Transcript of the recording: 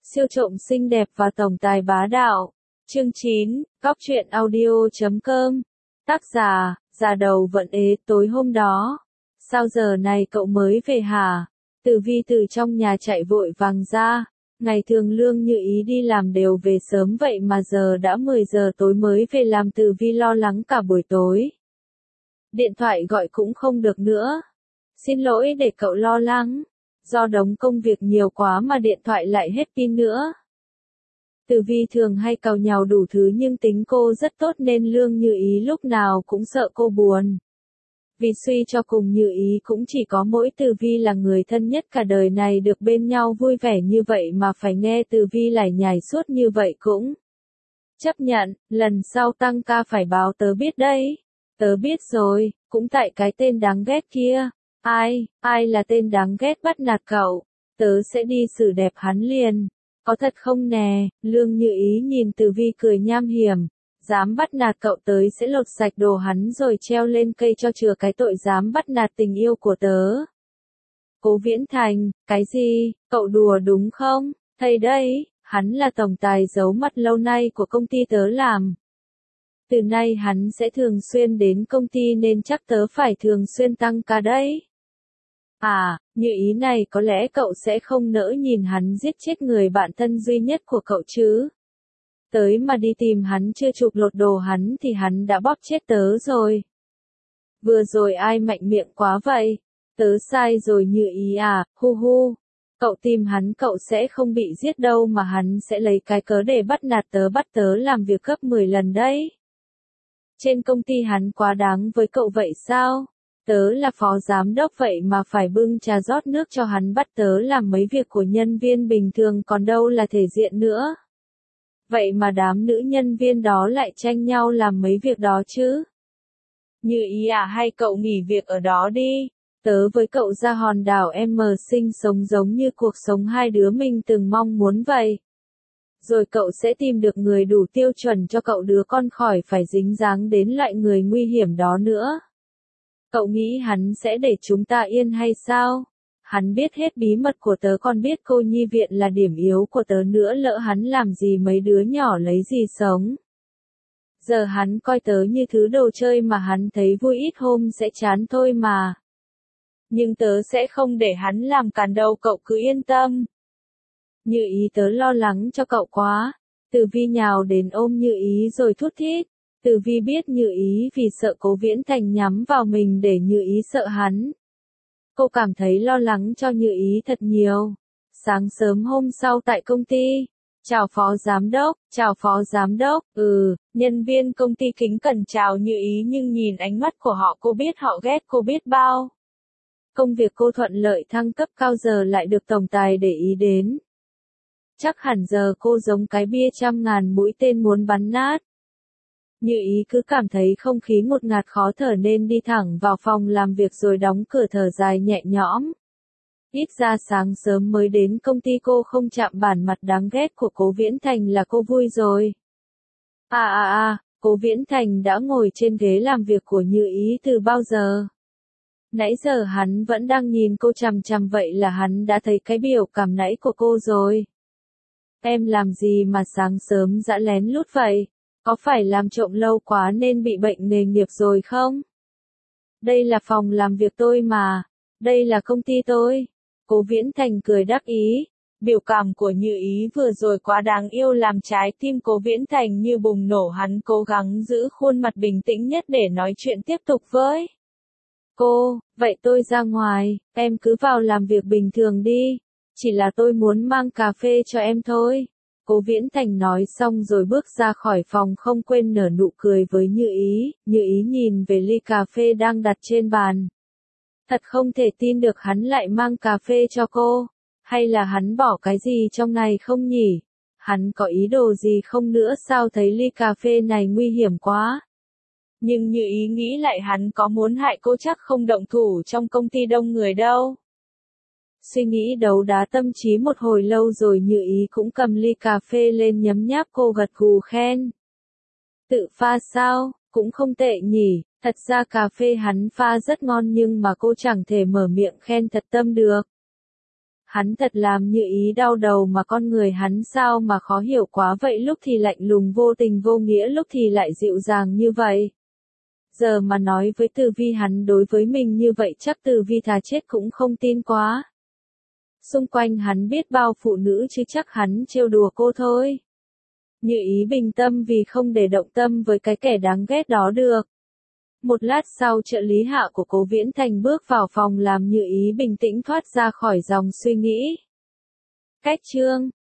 Siêu trộm xinh đẹp và tổng tài bá đạo. Chương 9, Góc truyện audio.com. Tác giả, già đầu vận ế. Tối hôm đó, sao giờ này cậu mới về hả? Tử Vi từ trong nhà chạy vội vàng ra. Ngày thường Lương Như Ý đi làm đều về sớm vậy mà giờ đã 10 giờ tối mới về làm. Tử Vi lo lắng cả buổi tối. Điện thoại gọi cũng không được nữa. Xin lỗi để cậu lo lắng. Do đống công việc nhiều quá mà điện thoại lại hết pin nữa. Tử Vi thường hay càu nhàu đủ thứ nhưng tính cô rất tốt nên Lương Như Ý lúc nào cũng sợ cô buồn. Vì suy cho cùng Như Ý cũng chỉ có mỗi Tử Vi là người thân nhất cả đời này, được bên nhau vui vẻ như vậy mà phải nghe Tử Vi lải nhải suốt như vậy cũng chấp nhận. Lần sau tăng ca phải báo tớ biết đấy. Tớ biết rồi, cũng tại cái tên đáng ghét kia. Ai là tên đáng ghét bắt nạt cậu? Tớ sẽ đi xử đẹp hắn liền. Có thật không nè? Lương Như Ý nhìn Tử Vi cười nham hiểm. Dám bắt nạt cậu tới sẽ lột sạch đồ hắn rồi treo lên cây cho chừa cái tội dám bắt nạt tình yêu của tớ. Cố Viễn Thành, cái gì? Cậu đùa đúng không? Thầy đây, hắn là tổng tài giấu mặt lâu nay của công ty tớ làm. Từ nay hắn sẽ thường xuyên đến công ty nên chắc tớ phải thường xuyên tăng ca đấy. À, Như Ý này có lẽ cậu sẽ không nỡ nhìn hắn giết chết người bạn thân duy nhất của cậu chứ. Tới mà đi tìm hắn chưa chụp lột đồ hắn thì hắn đã bóp chết tớ rồi. Vừa rồi ai mạnh miệng quá vậy? Tớ sai rồi Như Ý à, hu hu. Cậu tìm hắn cậu sẽ không bị giết đâu mà hắn sẽ lấy cái cớ để bắt nạt tớ, bắt tớ làm việc gấp 10 lần đấy. Trên công ty hắn quá đáng với cậu vậy sao? Tớ là phó giám đốc vậy mà phải bưng trà rót nước cho hắn, bắt tớ làm mấy việc của nhân viên bình thường còn đâu là thể diện nữa. Vậy mà đám nữ nhân viên đó lại tranh nhau làm mấy việc đó chứ. Như Ý à, hay cậu nghỉ việc ở đó đi. Tớ với cậu ra hòn đảo M sinh sống giống như cuộc sống hai đứa mình từng mong muốn vậy. Rồi cậu sẽ tìm được người đủ tiêu chuẩn cho cậu, đứa con khỏi phải dính dáng đến loại người nguy hiểm đó nữa. Cậu nghĩ hắn sẽ để chúng ta yên hay sao? Hắn biết hết bí mật của tớ, còn biết cô nhi viện là điểm yếu của tớ nữa, lỡ hắn làm gì mấy đứa nhỏ lấy gì sống. Giờ hắn coi tớ như thứ đồ chơi mà hắn thấy vui, ít hôm sẽ chán thôi mà. Nhưng tớ sẽ không để hắn làm càn đâu, cậu cứ yên tâm. Như Ý, tớ lo lắng cho cậu quá. Tử Vi nhào đến ôm Như Ý rồi thút thít. Tử Vi biết Như Ý vì sợ Cố Viễn Thành nhắm vào mình để Như Ý sợ hắn. Cô cảm thấy lo lắng cho Như Ý thật nhiều. Sáng sớm hôm sau tại công ty. Chào phó giám đốc, chào phó giám đốc. Nhân viên công ty kính cẩn chào Như Ý nhưng nhìn ánh mắt của họ cô biết họ ghét cô biết bao. Công việc cô thuận lợi thăng cấp cao giờ lại được tổng tài để ý đến. Chắc hẳn giờ cô giống cái bia 100.000 mũi tên muốn bắn nát. Như Ý cứ cảm thấy không khí ngột ngạt khó thở nên đi thẳng vào phòng làm việc rồi đóng cửa thở dài nhẹ nhõm. Ít ra sáng sớm mới đến công ty cô không chạm bản mặt đáng ghét của Cố Viễn Thành là cô vui rồi. Cố Viễn Thành đã ngồi trên ghế làm việc của Như Ý từ bao giờ? Nãy giờ hắn vẫn đang nhìn cô chằm chằm, vậy là hắn đã thấy cái biểu cảm nãy của cô rồi. Em làm gì mà sáng sớm dã lén lút vậy? Có phải làm trộm lâu quá nên bị bệnh nghề nghiệp rồi không? Đây là phòng làm việc tôi mà. Đây là công ty tôi. Cố Viễn Thành cười đắc ý. Biểu cảm của Như Ý vừa rồi quá đáng yêu làm trái tim Cố Viễn Thành như bùng nổ. Hắn cố gắng giữ khuôn mặt bình tĩnh nhất để nói chuyện tiếp tục với cô. Vậy tôi ra ngoài, em cứ vào làm việc bình thường đi. Chỉ là tôi muốn mang cà phê cho em thôi. Cố Viễn Thành nói xong rồi bước ra khỏi phòng, không quên nở nụ cười với Như Ý. Như Ý nhìn về ly cà phê đang đặt trên bàn. Thật không thể tin được hắn lại mang cà phê cho cô. Hay là hắn bỏ cái gì trong này không nhỉ? Hắn có ý đồ gì không nữa, sao thấy ly cà phê này nguy hiểm quá? Nhưng Như Ý nghĩ lại, hắn có muốn hại cô chắc không động thủ trong công ty đông người đâu. Suy nghĩ đấu đá tâm trí một hồi lâu rồi Như Ý cũng cầm ly cà phê lên nhấm nháp, cô gật gù khen. Tự pha sao, cũng không tệ nhỉ, thật ra cà phê hắn pha rất ngon nhưng mà cô chẳng thể mở miệng khen thật tâm được. Hắn thật làm Như Ý đau đầu mà con người hắn sao mà khó hiểu quá vậy, lúc thì lạnh lùng vô tình vô nghĩa, lúc thì lại dịu dàng như vậy. Giờ mà nói với Từ Vi hắn đối với mình như vậy chắc Từ Vi thà chết cũng không tin quá. Xung quanh hắn biết bao phụ nữ chứ chắc hắn trêu đùa cô thôi. Như Ý bình tâm vì không để động tâm với cái kẻ đáng ghét đó được. Một lát sau trợ lý Hạ của Cố Viễn Thành bước vào phòng làm Như Ý bình tĩnh thoát ra khỏi dòng suy nghĩ. Cách chương